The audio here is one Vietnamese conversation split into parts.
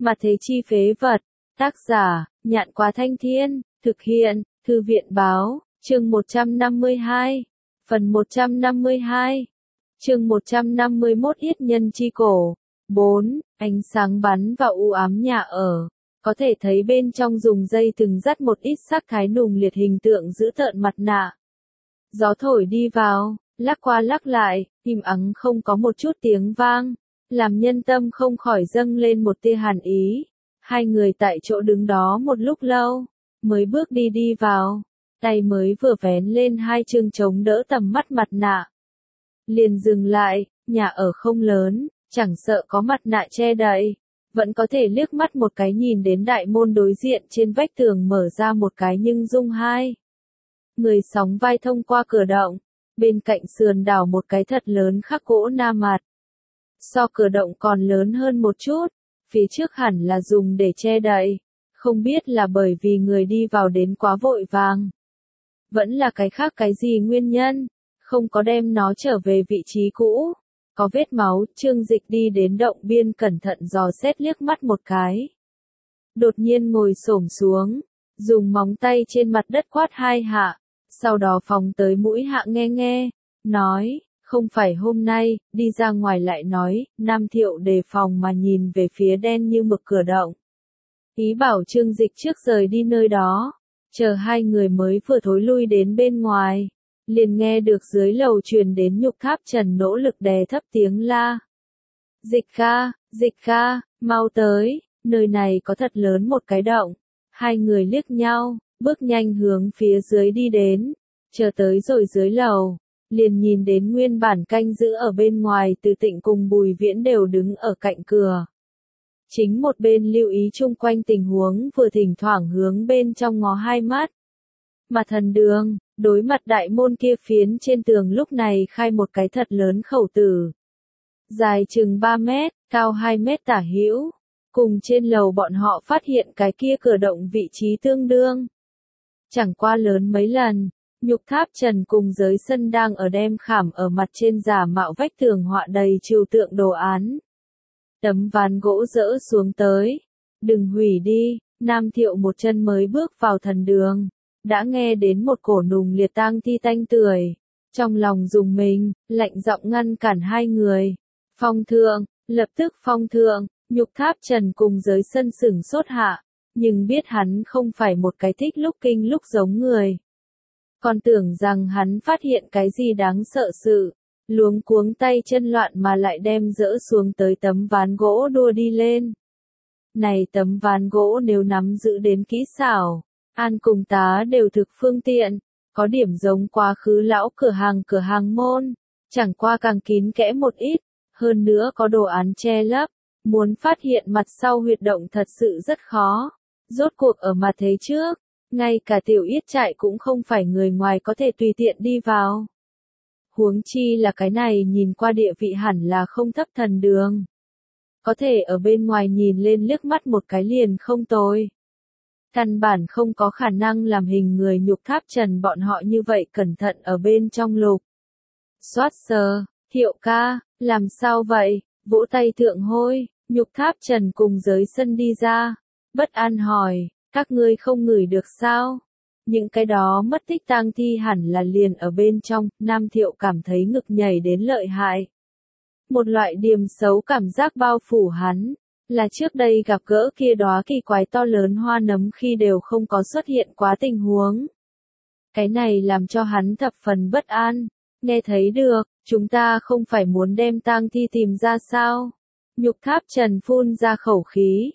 Mà thế chi phế vật. Tác giả, Nhạn Quá Thanh Thiên, thực hiện, Thư viện Báo, chương 152. Phần 152. Chương 151 Yết nhân chi cổ. 4. Ánh sáng bắn vào u ám nhà ở. Có thể thấy bên trong dùng dây thừng dắt một ít sắc thái nùng liệt hình tượng giữ tợn mặt nạ. Gió thổi đi vào, lắc qua lắc lại, im ắng không có một chút tiếng vang, làm nhân tâm không khỏi dâng lên một tia hàn ý. Hai người tại chỗ đứng đó một lúc lâu, mới bước đi vào, tay mới vừa vén lên hai chương chống đỡ tầm mắt mặt nạ. Liền dừng lại, nhà ở không lớn, chẳng sợ có mặt nạ che đậy, vẫn có thể liếc mắt một cái nhìn đến đại môn đối diện trên vách tường mở ra một cái nhưng dung hai. Người sóng vai thông qua cửa động, bên cạnh sườn đảo một cái thật lớn khắc gỗ na mặt. So cửa động còn lớn hơn một chút, phía trước hẳn là dùng để che đậy, không biết là bởi vì người đi vào đến quá vội vàng. Vẫn là cái khác cái gì nguyên nhân, không có đem nó trở về vị trí cũ. Có vết máu, Trương Dịch đi đến động biên cẩn thận dò xét liếc mắt một cái. Đột nhiên ngồi xổm xuống, dùng móng tay trên mặt đất quát hai hạ, sau đó phóng tới mũi hạ nghe, nói, không phải hôm nay, đi ra ngoài lại nói, Nam Thiệu đề phòng mà nhìn về phía đen như mực cửa động. Ý bảo Trương Dịch trước rời đi nơi đó, chờ hai người mới vừa thối lui đến bên ngoài. Liền nghe được dưới lầu truyền đến Nhục Tháp Trần nỗ lực đè thấp tiếng la. Dịch ca, mau tới, nơi này có thật lớn một cái động. Hai người liếc nhau, bước nhanh hướng phía dưới đi đến. Chờ tới rồi dưới lầu, liền nhìn đến nguyên bản canh giữ ở bên ngoài Từ Tịnh cùng Bùi Viễn đều đứng ở cạnh cửa. Chính một bên lưu ý chung quanh tình huống vừa thỉnh thoảng hướng bên trong ngó hai mắt. Mà Thần Đường, đối mặt đại môn kia phiến trên tường lúc này khai một cái thật lớn khẩu tử. Dài chừng 3 mét, cao 2 mét tả hữu. Cùng trên lầu bọn họ phát hiện cái kia cửa động vị trí tương đương. Chẳng qua lớn mấy lần, Nhục Tháp Trần cùng giới sân đang ở đem khảm ở mặt trên giả mạo vách tường họa đầy trừu tượng đồ án. Tấm ván gỗ dỡ xuống tới. Đừng hủy đi, Nam Thiệu một chân mới bước vào Thần Đường. Đã nghe đến một cổ nùng liệt tang thi tanh tưởi. Trong lòng dùng mình, lạnh giọng ngăn cản hai người. Phong thượng, lập tức phong thượng, Nhục Tháp Trần cùng giới sân sửng sốt hạ. Nhưng biết hắn không phải một cái thích lúc kinh lúc giống người. Còn tưởng rằng hắn phát hiện cái gì đáng sợ sự. Luống cuống tay chân loạn mà lại đem dỡ xuống tới tấm ván gỗ đua đi lên. Này tấm ván gỗ nếu nắm giữ đến kỹ xảo. An cùng tá đều thực phương tiện, có điểm giống quá khứ lão cửa hàng môn, chẳng qua càng kín kẽ một ít, hơn nữa có đồ án che lấp, muốn phát hiện mặt sau huyệt động thật sự rất khó. Rốt cuộc ở mặt thế trước, ngay cả Tiểu Yết trại cũng không phải người ngoài có thể tùy tiện đi vào. Huống chi là cái này nhìn qua địa vị hẳn là không thấp Thần Đường. Có thể ở bên ngoài nhìn lên liếc mắt một cái liền không tồi. Căn bản không có khả năng làm hình người Nhục Tháp Trần bọn họ như vậy cẩn thận ở bên trong lục. Xoát sờ, Thiệu ca, làm sao vậy, vỗ tay thượng hôi, Nhục Tháp Trần cùng giới sân đi ra. Bất an hỏi, các ngươi không ngửi được sao? Những cái đó mất tích tang thi hẳn là liền ở bên trong, Nam Thiệu cảm thấy ngực nhảy đến lợi hại. Một loại điềm xấu cảm giác bao phủ hắn. Là trước đây gặp gỡ kia đóa kỳ quái to lớn hoa nấm khi đều không có xuất hiện quá tình huống. Cái này làm cho hắn thập phần bất an. Nghe thấy được, chúng ta không phải muốn đem tang thi tìm ra sao? Nhục Tháp Trần phun ra khẩu khí.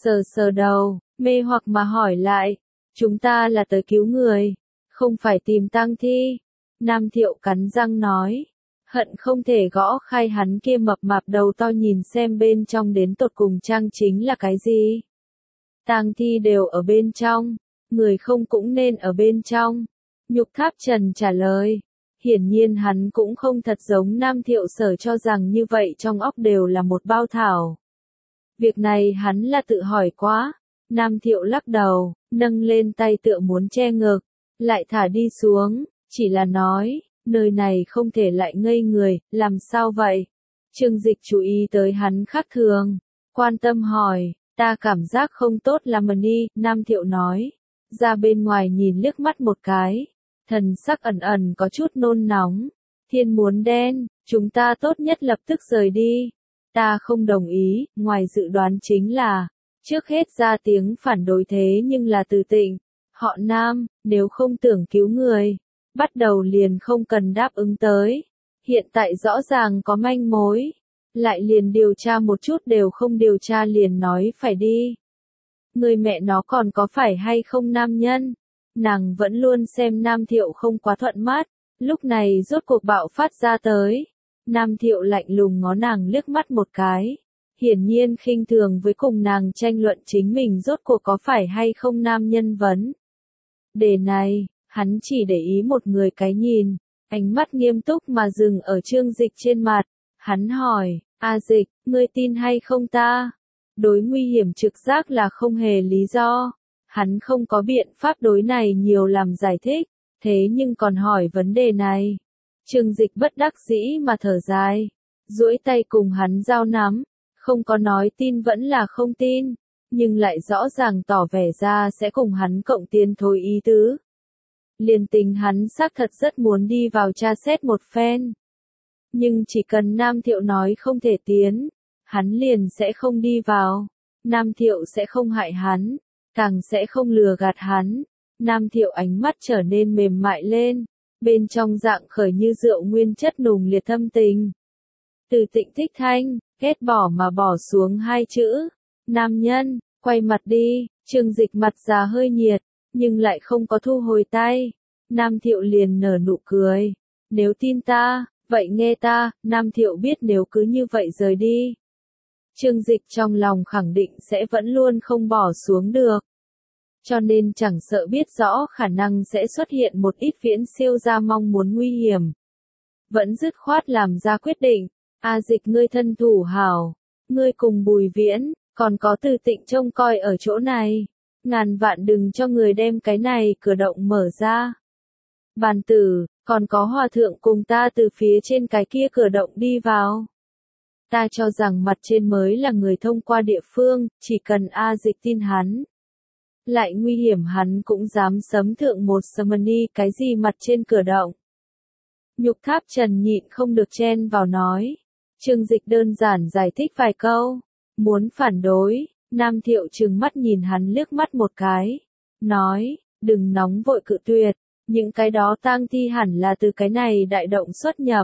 Sờ đầu, mê hoặc mà hỏi lại. Chúng ta là tới cứu người, không phải tìm tang thi. Nam Thiệu cắn răng nói. Hận không thể gõ khai hắn kia mập mạp đầu to nhìn xem bên trong đến tột cùng trang chính là cái gì. Tang thi đều ở bên trong, người không cũng nên ở bên trong. Nhục Tháp Trần trả lời. Hiển nhiên hắn cũng không thật giống Nam Thiệu sở cho rằng như vậy trong óc đều là một bao thảo. Việc này hắn là tự hỏi quá. Nam Thiệu lắc đầu, nâng lên tay tựa muốn che ngực, lại thả đi xuống, chỉ là nói. Nơi này không thể lại ngây người, làm sao vậy? Trương Dịch chú ý tới hắn khác thường, quan tâm hỏi, Ta cảm giác không tốt lắm đi, Nam Thiệu nói. Ra bên ngoài nhìn liếc mắt một cái. Thần sắc ẩn ẩn có chút nôn nóng. Thiên muốn đen, chúng ta tốt nhất lập tức rời đi. Ta không đồng ý, ngoài dự đoán chính là, trước hết ra tiếng phản đối thế nhưng là Từ Tịnh. Họ Nam, nếu không tưởng cứu người, bắt đầu liền không cần đáp ứng tới. Hiện tại rõ ràng có manh mối, lại liền điều tra một chút đều không điều tra liền nói phải đi. Người mẹ nó còn có phải hay không nam nhân? Nàng vẫn luôn xem Nam Thiệu không quá thuận mắt, lúc này rốt cuộc bạo phát ra tới. Nam Thiệu lạnh lùng ngó nàng liếc mắt một cái. Hiển nhiên khinh thường với cùng nàng tranh luận chính mình rốt cuộc có phải hay không nam nhân vấn. Đề này, hắn chỉ để ý một người cái nhìn, ánh mắt nghiêm túc mà dừng ở Trương Dịch trên mặt. Hắn hỏi, A Dịch, ngươi tin hay không ta? Đối nguy hiểm trực giác là không hề lý do. Hắn không có biện pháp đối này nhiều làm giải thích, thế nhưng còn hỏi vấn đề này. Trương Dịch bất đắc dĩ mà thở dài, duỗi tay cùng hắn giao nắm, không có nói tin vẫn là không tin, nhưng lại rõ ràng tỏ vẻ ra sẽ cùng hắn cộng tiến thôi ý tứ. Liền tính hắn xác thật rất muốn đi vào tra xét một phen. Nhưng chỉ cần Nam Thiệu nói không thể tiến, hắn liền sẽ không đi vào. Nam Thiệu sẽ không hại hắn, càng sẽ không lừa gạt hắn. Nam Thiệu ánh mắt trở nên mềm mại lên, bên trong dạng khởi như rượu nguyên chất nùng liệt thâm tình. Từ Tịnh thích thanh, ghét bỏ mà bỏ xuống hai chữ. Nam nhân, quay mặt đi, Trương Dịch mặt già hơi nhiệt, nhưng lại không có thu hồi tay. Nam Thiệu liền nở nụ cười. Nếu tin ta, vậy nghe ta, Nam Thiệu biết nếu cứ như vậy rời đi. Trương Dịch trong lòng khẳng định sẽ vẫn luôn không bỏ xuống được. Cho nên chẳng sợ biết rõ khả năng sẽ xuất hiện một ít viễn siêu ra mong muốn nguy hiểm. Vẫn dứt khoát làm ra quyết định, A Dịch ngươi thân thủ hảo, ngươi cùng Bùi Viễn, còn có Từ Tịnh trông coi ở chỗ này. Ngàn vạn đừng cho người đem cái này cửa động mở ra. Bàn tử, còn có hòa thượng cùng ta từ phía trên cái kia cửa động đi vào. Ta cho rằng mặt trên mới là người thông qua địa phương, chỉ cần A Dịch tin hắn. Lại nguy hiểm hắn cũng dám sấm thượng một Samani cái gì mặt trên cửa động. Nhục Tháp Trần nhịn không được chen vào nói. Trương Dịch đơn giản giải thích vài câu. Muốn phản đối, Nam Thiệu trừng mắt nhìn hắn liếc mắt một cái. Nói, đừng nóng vội cự tuyệt, những cái đó tang thi hẳn là từ cái này đại động xuất nhập.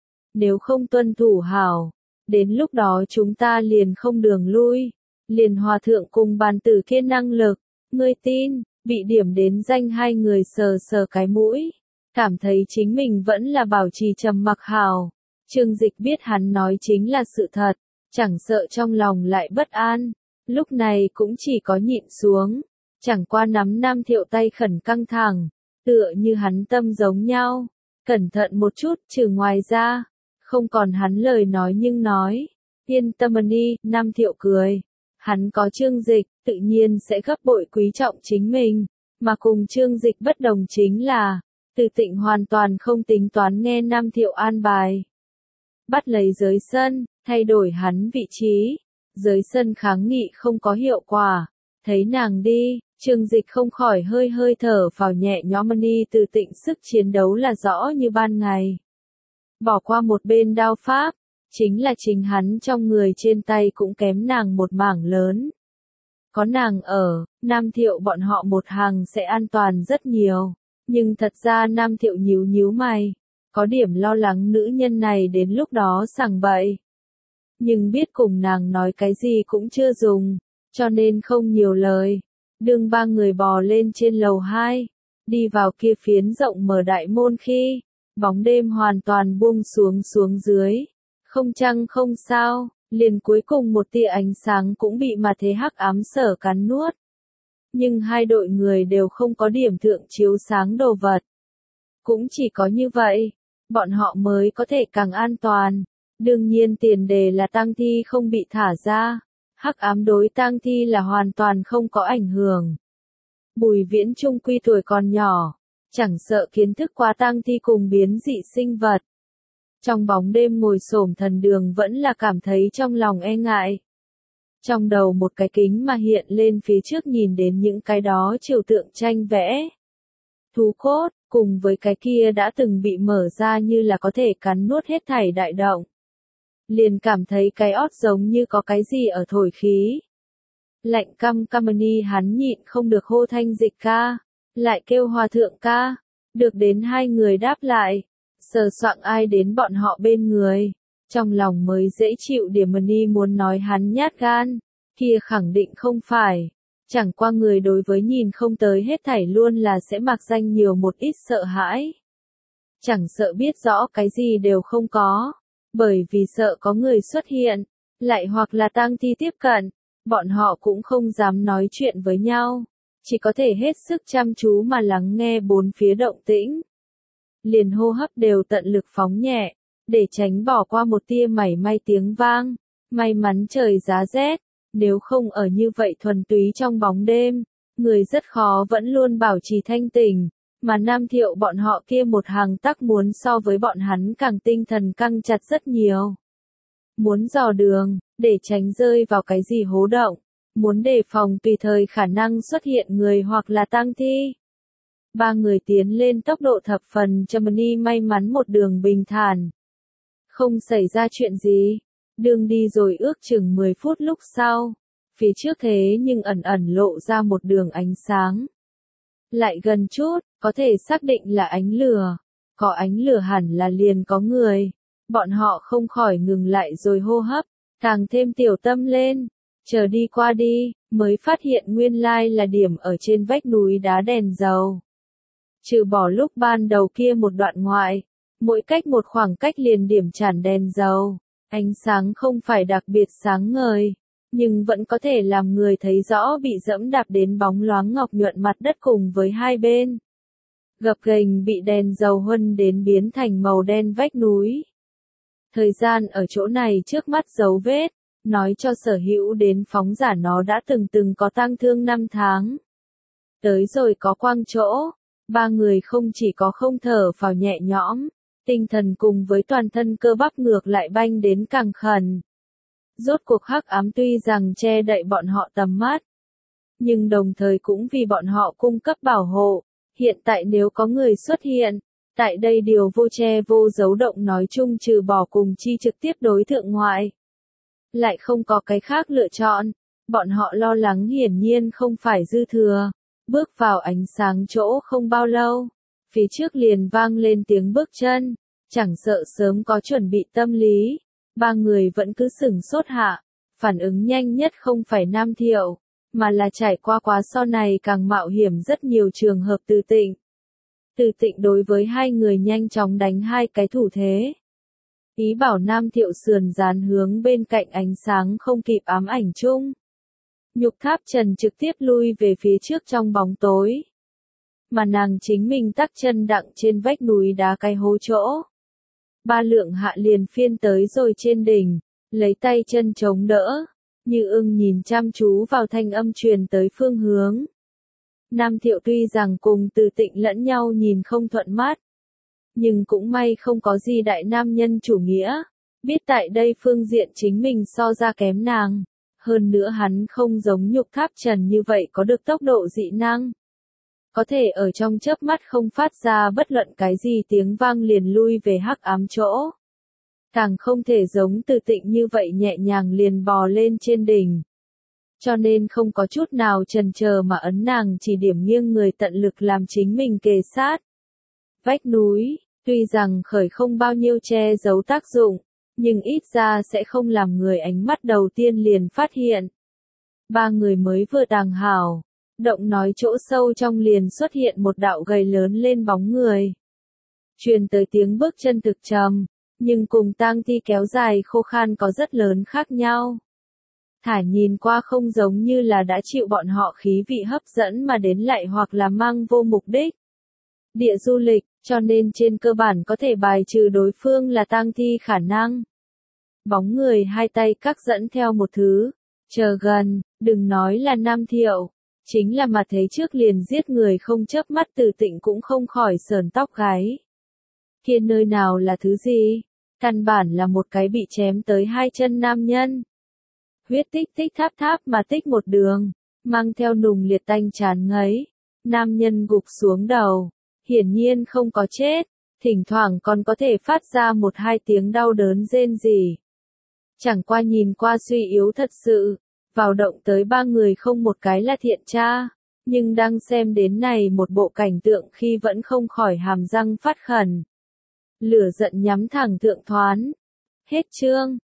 Nếu không tuân thủ hảo, đến lúc đó chúng ta liền không đường lui. Liền hòa thượng cùng bàn tử kia năng lực, ngươi tin, bị điểm đến danh hai người sờ sờ cái mũi. Cảm thấy chính mình vẫn là bảo trì trầm mặc hảo. Trương Dịch biết hắn nói chính là sự thật, chẳng sợ trong lòng lại bất an, lúc này cũng chỉ có nhịn xuống, chẳng qua nắm Nam Thiệu tay khẩn căng thẳng, tựa như hắn tâm giống nhau, cẩn thận một chút, trừ ngoài ra, không còn hắn lời nói nhưng nói, yên tâm đi, Nam Thiệu cười, hắn có Trương Dịch, tự nhiên sẽ gấp bội quý trọng chính mình, mà cùng Trương Dịch bất đồng chính là, Từ Tịnh hoàn toàn không tính toán nghe Nam Thiệu an bài. Bắt lấy giới sân, thay đổi hắn vị trí. Giới sân kháng nghị không có hiệu quả. Thấy nàng đi, Trương Dịch không khỏi hơi hơi thở vào nhẹ nhõm đi. Từ Tịnh sức chiến đấu là rõ như ban ngày. Bỏ qua một bên đao pháp, chính là chính hắn trong người trên tay cũng kém nàng một mảng lớn. Có nàng ở, Nam Thiệu bọn họ một hàng sẽ an toàn rất nhiều. Nhưng thật ra Nam Thiệu nhíu nhíu mày. Có điểm lo lắng nữ nhân này đến lúc đó sằng bậy. Nhưng biết cùng nàng nói cái gì cũng chưa dùng, cho nên không nhiều lời. Đương ba người bò lên trên lầu 2, đi vào kia phiến rộng mở đại môn khi, bóng đêm hoàn toàn buông xuống dưới. Không trăng không sao, liền cuối cùng một tia ánh sáng cũng bị mà thế hắc ám sở cắn nuốt. Nhưng hai đội người đều không có điểm thượng chiếu sáng đồ vật. Cũng chỉ có như vậy, bọn họ mới có thể càng an toàn. Đương nhiên tiền đề là tang thi không bị thả ra. Hắc ám đối tang thi là hoàn toàn không có ảnh hưởng. Bùi Viễn trung quy tuổi còn nhỏ, chẳng sợ kiến thức quá tang thi cùng biến dị sinh vật. Trong bóng đêm ngồi xổm thần đường vẫn là cảm thấy trong lòng e ngại. Trong đầu một cái kính mà hiện lên phía trước nhìn đến những cái đó trừu tượng tranh vẽ. Thú cốt, cùng với cái kia đã từng bị mở ra như là có thể cắn nuốt hết thảy đại động. Liền cảm thấy cái ót giống như có cái gì ở thổi khí. Lạnh căm Kamani hắn nhịn không được hô thanh Dịch ca, lại kêu Hòa thượng ca, được đến hai người đáp lại, sờ soạng ai đến bọn họ bên người, trong lòng mới dễ chịu điểm. Mani muốn nói hắn nhát gan, kia khẳng định không phải, chẳng qua người đối với nhìn không tới hết thảy luôn là sẽ mặc danh nhiều một ít sợ hãi. Chẳng sợ biết rõ cái gì đều không có, bởi vì sợ có người xuất hiện, lại hoặc là tang thi tiếp cận. Bọn họ cũng không dám nói chuyện với nhau, chỉ có thể hết sức chăm chú mà lắng nghe bốn phía động tĩnh. Liền hô hấp đều tận lực phóng nhẹ, để tránh bỏ qua một tia mảy may tiếng vang. May mắn trời giá rét, nếu không ở như vậy thuần túy trong bóng đêm, người rất khó vẫn luôn bảo trì thanh tỉnh, mà Nam Thiệu bọn họ kia một hàng tắc muốn so với bọn hắn càng tinh thần căng chặt rất nhiều. Muốn dò đường, để tránh rơi vào cái gì hố động, muốn đề phòng tùy thời khả năng xuất hiện người hoặc là tang thi. Ba người tiến lên tốc độ thập phần chậm. Mani may mắn một đường bình thản, không xảy ra chuyện gì. Đường đi rồi ước chừng 10 phút lúc sau, phía trước thế nhưng ẩn ẩn lộ ra một đường ánh sáng. Lại gần chút, có thể xác định là ánh lửa, có ánh lửa hẳn là liền có người. Bọn họ không khỏi ngừng lại rồi hô hấp, càng thêm tiểu tâm lên, chờ đi qua đi, mới phát hiện nguyên lai là điểm ở trên vách núi đá đèn dầu. Trừ bỏ lúc ban đầu kia một đoạn ngoại, mỗi cách một khoảng cách liền điểm tràn đèn dầu, ánh sáng không phải đặc biệt sáng ngời, nhưng vẫn có thể làm người thấy rõ bị dẫm đạp đến bóng loáng ngọc nhuận mặt đất cùng với hai bên. Gập ghềnh bị đèn dầu huân đến biến thành màu đen vách núi. Thời gian ở chỗ này trước mắt dấu vết, nói cho sở hữu đến phóng giả nó đã từng có tang thương 5 tháng. Tới rồi có quang chỗ, ba người không chỉ có không thở phào nhẹ nhõm, tinh thần cùng với toàn thân cơ bắp ngược lại banh đến càng khẩn. Rốt cuộc hắc ám tuy rằng che đậy bọn họ tầm mắt, nhưng đồng thời cũng vì bọn họ cung cấp bảo hộ. Hiện tại nếu có người xuất hiện, tại đây điều vô che vô giấu động nói chung trừ bỏ cùng chi trực tiếp đối thượng ngoại. Lại không có cái khác lựa chọn, bọn họ lo lắng hiển nhiên không phải dư thừa. Bước vào ánh sáng chỗ không bao lâu, phía trước liền vang lên tiếng bước chân, chẳng sợ sớm có chuẩn bị tâm lý. Ba người vẫn cứ sửng sốt hạ, phản ứng nhanh nhất không phải Nam Thiệu, mà là trải qua quá so này càng mạo hiểm rất nhiều trường hợp Từ Tịnh. Từ Tịnh đối với hai người nhanh chóng đánh hai cái thủ thế. Ý bảo Nam Thiệu sườn dán hướng bên cạnh ánh sáng không kịp ám ảnh chung. Nhục Tháp Trần trực tiếp lui về phía trước trong bóng tối. Mà nàng chính mình tắc chân đặng trên vách núi đá cái hố chỗ. Ba lượng hạ liền phiên tới rồi trên đỉnh, lấy tay chân chống đỡ, như ưng nhìn chăm chú vào thanh âm truyền tới phương hướng. Nam Thiệu tuy rằng cùng Từ Tịnh lẫn nhau nhìn không thuận mắt, nhưng cũng may không có gì đại nam nhân chủ nghĩa, biết tại đây phương diện chính mình so ra kém nàng. Hơn nữa hắn không giống Nhục Tháp Trần như vậy có được tốc độ dị năng. Có thể ở trong chớp mắt không phát ra bất luận cái gì tiếng vang liền lui về hắc ám chỗ. Càng không thể giống Từ Tịnh như vậy nhẹ nhàng liền bò lên trên đỉnh. Cho nên không có chút nào chần chờ mà ấn nàng chỉ điểm nghiêng người tận lực làm chính mình kề sát. Vách núi, tuy rằng khởi không bao nhiêu che giấu tác dụng, nhưng ít ra sẽ không làm người ánh mắt đầu tiên liền phát hiện. Ba người mới vừa tàng hảo, động nói chỗ sâu trong liền xuất hiện một đạo gầy lớn lên bóng người. Truyền tới tiếng bước chân thực trầm, nhưng cùng tang thi kéo dài khô khan có rất lớn khác nhau. Thả nhìn qua không giống như là đã chịu bọn họ khí vị hấp dẫn mà đến lại hoặc là mang vô mục đích. Địa du lịch, cho nên trên cơ bản có thể bài trừ đối phương là tang thi khả năng. Bóng người hai tay các dẫn theo một thứ, chờ gần, đừng nói là Nam Thiệu, chính là mà thấy trước liền giết người không chớp mắt Từ Tịnh cũng không khỏi sờn tóc gáy. Kia nơi nào là thứ gì? Căn bản là một cái bị chém tới hai chân nam nhân. Huyết tích tích tháp tháp mà tích một đường, mang theo nùng liệt tanh chán ngấy. Nam nhân gục xuống đầu, hiển nhiên không có chết, thỉnh thoảng còn có thể phát ra một hai tiếng đau đớn rên rỉ. Chẳng qua nhìn qua suy yếu thật sự, vào động tới 3 người không một cái là thiện tra, nhưng đang xem đến này một bộ cảnh tượng khi vẫn không khỏi hàm răng phát khẩn. Lửa giận nhắm thẳng Thượng Thoán. Hết chương.